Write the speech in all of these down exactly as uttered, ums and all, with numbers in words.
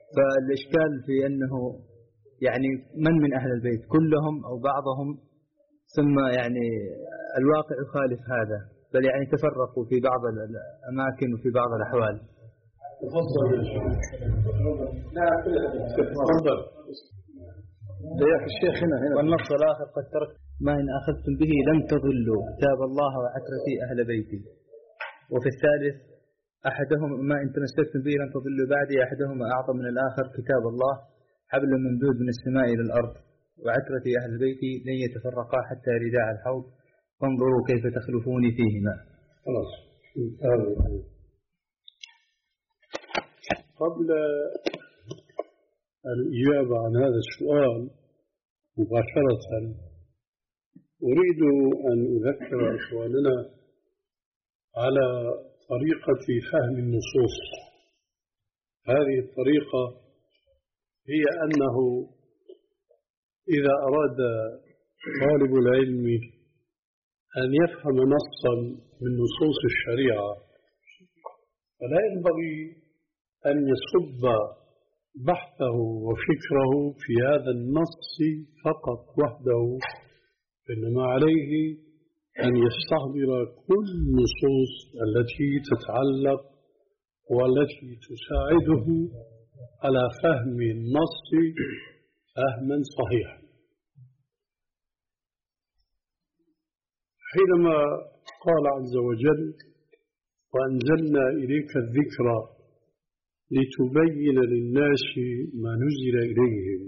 فالإشكال في أنه يعني من من أهل البيت كلهم أو بعضهم، ثم يعني الواقع يخالف هذا، بل يعني تفرقوا في بعض الأماكن وفي بعض الأحوال. تفضل يا شيخ. تفضل يا الشيخ. هنا هنا والنص الآخر قد ترك ما إن أخذتم به لم تضلوا كتاب الله وعترتي أهل بيتي. وفي الثالث أحدهم ما إن تمسكتم به لم تضلوا بعدي، أحدهما أعظم من الآخر كتاب الله حبل ممدود من السماء إلى الأرض وعترتي أهل بيتي لن يتفرقا حتى رداء الحوض فانظروا كيف تخلفوني فيهما. خلاص. قبل الإجابة عن هذا السؤال مباشرة أريد أن أذكر إخواننا على طريقة فهم النصوص. هذه الطريقة هي أنه إذا أراد طالب العلم أن يفهم نصا من نصوص الشريعة فلا ينبغي أن يصب بحثه وفكره في هذا النص فقط وحده، إنما عليه أن يستحضر كل النصوص التي تتعلق والتي تساعده على فهم النص فهما صحيحا. حينما قال عز وجل وأنزلنا إليك الذكر لتبين للناس ما نزل إليهم،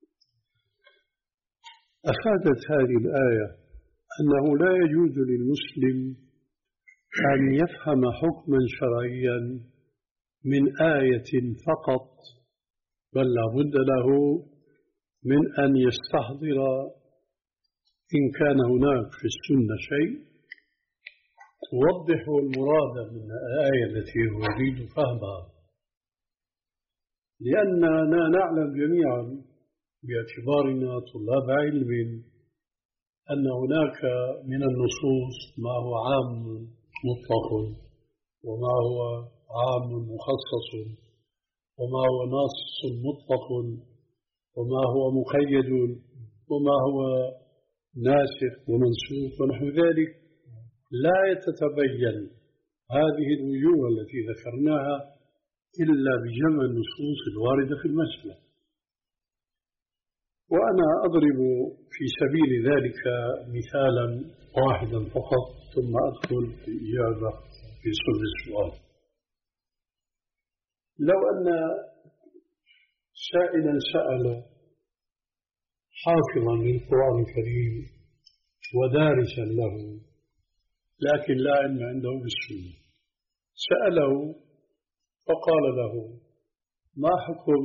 أفادت هذه الآية أنه لا يجوز للمسلم أن يفهم حكما شرعيا من آية فقط، بل لا بد له من أن يستحضر إن كان هناك في السنة شيء توضح المراد من الآية التي يريد فهمها، لأننا نعلم جميعا باعتبارنا طلاب علم أن هناك من النصوص ما هو عام مطلق وما هو عام مخصص وما هو نص مطلق وما هو مقيد وما هو ناسخ ومنسوخ ونحو ذلك. لا يتتبين هذه الوجوه التي ذكرناها إلا بجمع النصوص الواردة في المسألة. وأنا أضرب في سبيل ذلك مثالا واحدا فقط ثم أدخل في إجابة في صلب السؤال. لو أن سائلا سأل حافظا للقرآن الكريم ودارسا له لكن لا علم عنده بالسنة، سأله فقال له ما حكم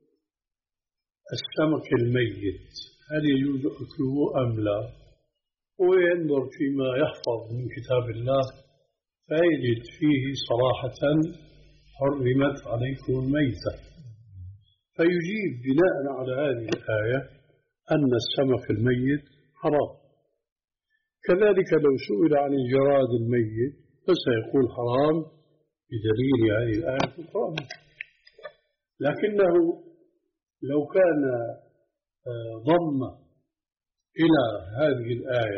السمك الميت، هل يجوز أكله أم لا؟ وينظر فيما يحفظ من كتاب الله فيجد فيه صراحة حرمت عليكم الميتة، فيجيب بناء على هذه الآية أن السمك الميت حرام. كذلك لو سئل عن الجراد الميت فسيقول حرام بدليل هذه الآية في القرآن. لكنه لو كان ضم إلى هذه الآية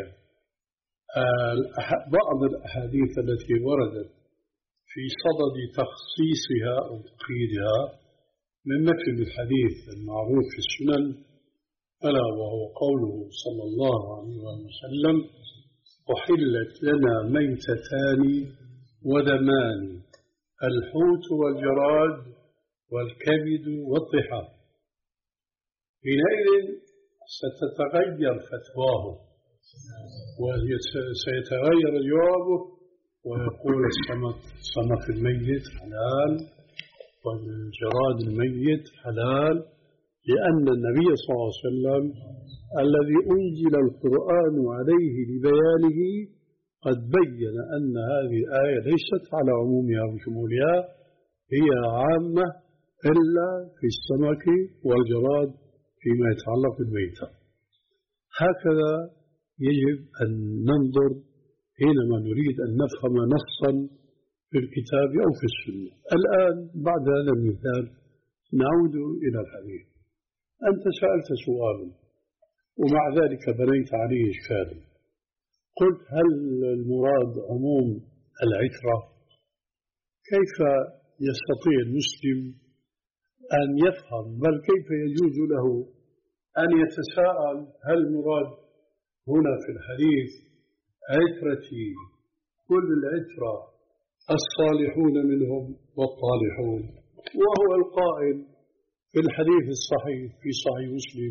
بعض الأحاديث التي وردت في صدد تخصيصها أو تقييدها من مثل الحديث المعروف في السنن ألا وهو قوله صلى الله عليه وسلم أحلت لنا ميتتان ودمان الحوت والجراد والكبد والضحى، حينئذ ستتغير فتواه وسيتغير جوابه ويقول السمك سمك الميت حلال والجراد الميت حلال، لأن النبي صلى الله عليه وسلم الذي أنزل القرآن عليه لبيانه قد بين أن هذه الآية ليست على عمومها وشمولها، هي عامة إلا في السمك والجراد فيما يتعلق بالميتة. هكذا يجب أن ننظر حينما نريد أن نفهم نصا في الكتاب أو في السنة. الآن بعد هذا المثال نعود إلى الحديث. أنت سألت سؤالا ومع ذلك بنيت عليه إشكالا. قلت هل المراد عموم العترة؟ كيف يستطيع المسلم أن يفهم، بل كيف يجوز له أن يتساءل هل المراد هنا في الحديث عترتي كل العترة الصالحون منهم والطالحون، وهو القائل في الحديث الصحيح في صحيح مسلم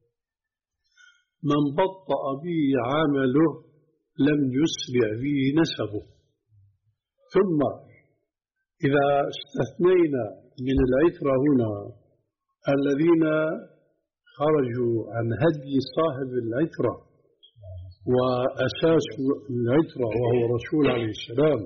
من بطأ به عمله لم يسرع به نسبه. ثم إذا استثنينا من العترة هنا الذين خرجوا عن هدي صاحب العترة وأساس العترة وهو رسول عليه السلام،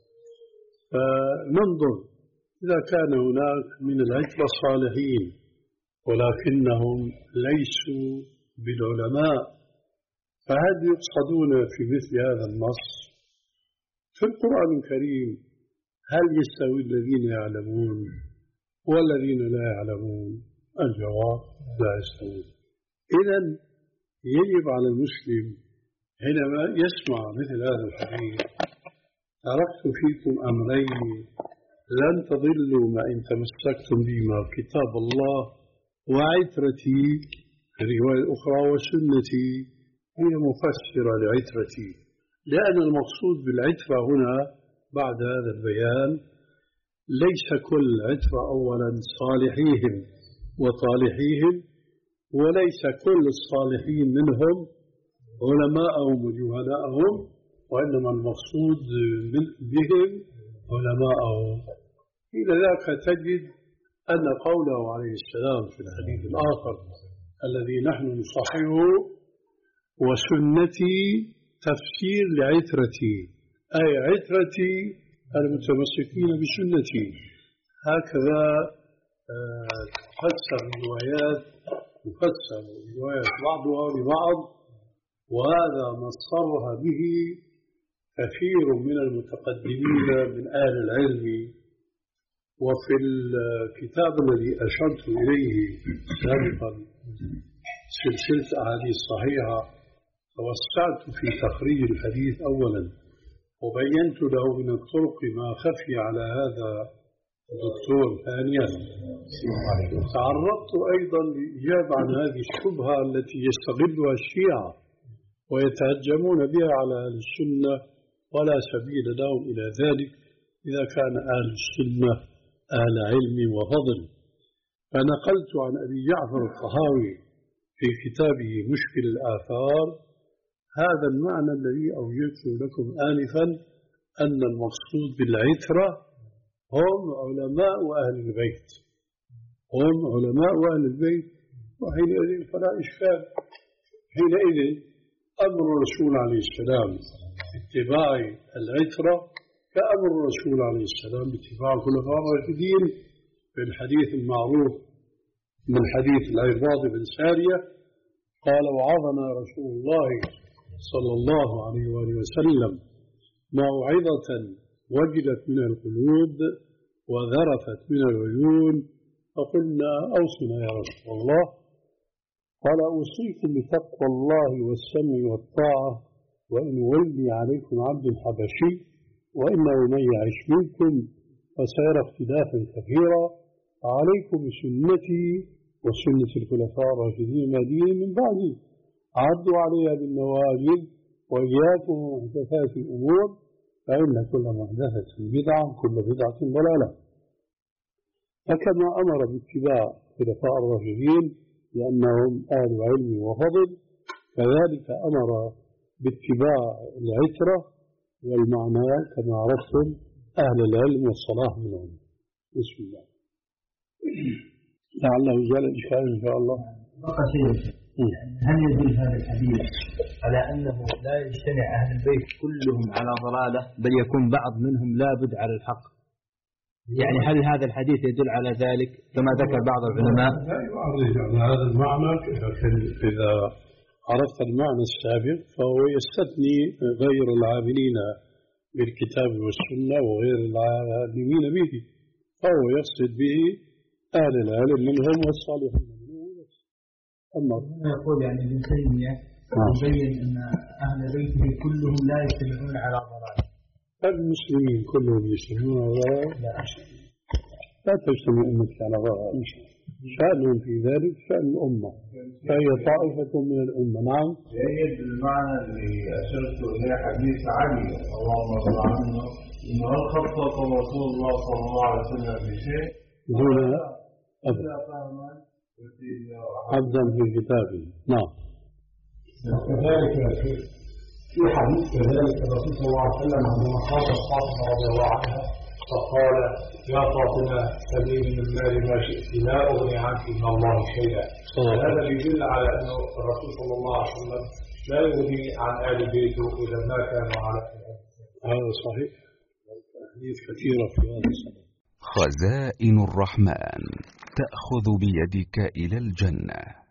فننظر إذا كان هناك من العترة صالحين ولكنهم ليسوا بالعلماء، فهل يقصدون في مثل هذا النص؟ في القرآن الكريم هل يستوي الذين يعلمون والذين لا يعلمون؟ الجواب لا يستوي. إذن يجب على المسلم حينما يسمع مثل هذا الحديث تركت فيكم أمرين لن تضلوا ما إن تمسكتم بهما كتاب الله وعترتي، الرواية الأخرى وسنتي، هي مفسرة لعترتي، لأن المقصود بالعترة هنا بعد هذا البيان ليس كل عترة أولا صالحيهم وطالحيهم، وليس كل الصالحين منهم علماءهم وجهلاءهم، وإنما المقصود بهم علماءهم. إلى ذاك تجد أن قوله عليه السلام في الحديث الآخر الذي نحن نصححه وسنتي تفسير لعترتي، أي عترتي المتمسكين بسنتي. هكذا تفسر الروايات تفسر الروايات بعضها لبعض، وهذا ما صرح به كثير من المتقدمين من أهل العلم. وفي الكتاب الذي أشرت إليه سابقا سلسلة أحاديث صحيحة توسعت في تخريج الحديث أولا، وبينت له من الطرق ما خفي على هذا الدكتور ثانيا. تعرضت أيضا لإجابة عن هذه الشبهة التي يستغلها الشيعة ويتهجمون بها على أهل السنة، ولا سبيل لهم إلى ذلك إذا كان أهل السنة أهل علم وفضل. فنقلت عن أبي جعفر الطحاوي في كتابه مشكل الآثار هذا المعنى الذي أوجدته لكم آنفا، أن المقصود بالعترة هم علماء أهل البيت، هم علماء أهل البيت. وحينئذ فلا إشكال، حينئذ أمر الرسول عليه السلام اتباع العترة كأمر الرسول عليه السلام باتباع الخلفاء الراشدين. في الحديث المعروف من حديث العرباض بن سارية قال وعظنا رسول الله صلى الله عليه وآله وسلم موعظة وجلت من القلوب وذرفت من العيون، فقلنا أوصنا يا رسول الله. قال أوصيكم بتقوى الله والسمع والطاعة، وإن ولي عليكم عبد حبشي وإنه من يعش منكم فسيرى اختلافا كثيرا، عليكم بسنتي وسنة الخلفاء الراشدين المهديين من بعدي، عضوا عليها بالنواجذ وإياكم ومحدثات الأمور، فإن كل محدثة بدعة كل بدعة ضلالة. فكما أمر باتباع الخلفاء الراشدين لأنهم أهل علم وفضل، كذلك أمر باتباع العترة والمعنى كما عرفتم أهل العلم والصلاح منهم. بسم الله. لعله زال الإشكال إن شاء الله. بقى شيء، هل يدل هذا الحديث على أنه لا يجتمع أهل البيت كلهم على ضلالة، بل يكون بعض منهم لابد على الحق؟ يعني هل هذا الحديث يدل على ذلك كما ذكر بعض العلماء؟ لا يعرض على هذا المعنى، إذا عرفت المعنى السابق فهو يستثني غير العاملين بالكتاب والسنة وغير العالمين به، فهو يقصد به أهل العلم منهم والصالحين منهم. أما يقول يعني ابن تيمية يبين أن أهل بيته كلهم لا يجتمعون على ضلال. المسلمين كلهم يجتمعون على ضلال؟ لا لا تجتمع أمتك على ضلال. شأنهم في ذلك شأن الأمة، فهي طائفة من الأمة. نعم. يجد المعنى اللي أشرت إليه حديث علي اللهم صل عنه إنه خطط رسول الله صلى الله عليه وسلم بشيء دون عبدا في كتابه. نعم. كذلك في حديث كذلك الرسول صلى الله عليه وسلم عندما خاطب فاطمة رضي الله عنها فقال يا فاطمة سليني من مال ما شئت لا أغني عنك من الله شيئا. هذا يدل على أنه الرسول صلى الله عليه وسلم لا يغني عن آل بيته إذا ما كانوا على هذا صحيح. حديث كثيرة في هذا السبب. خزائن الرحمن تأخذ بيدك إلى الجنة.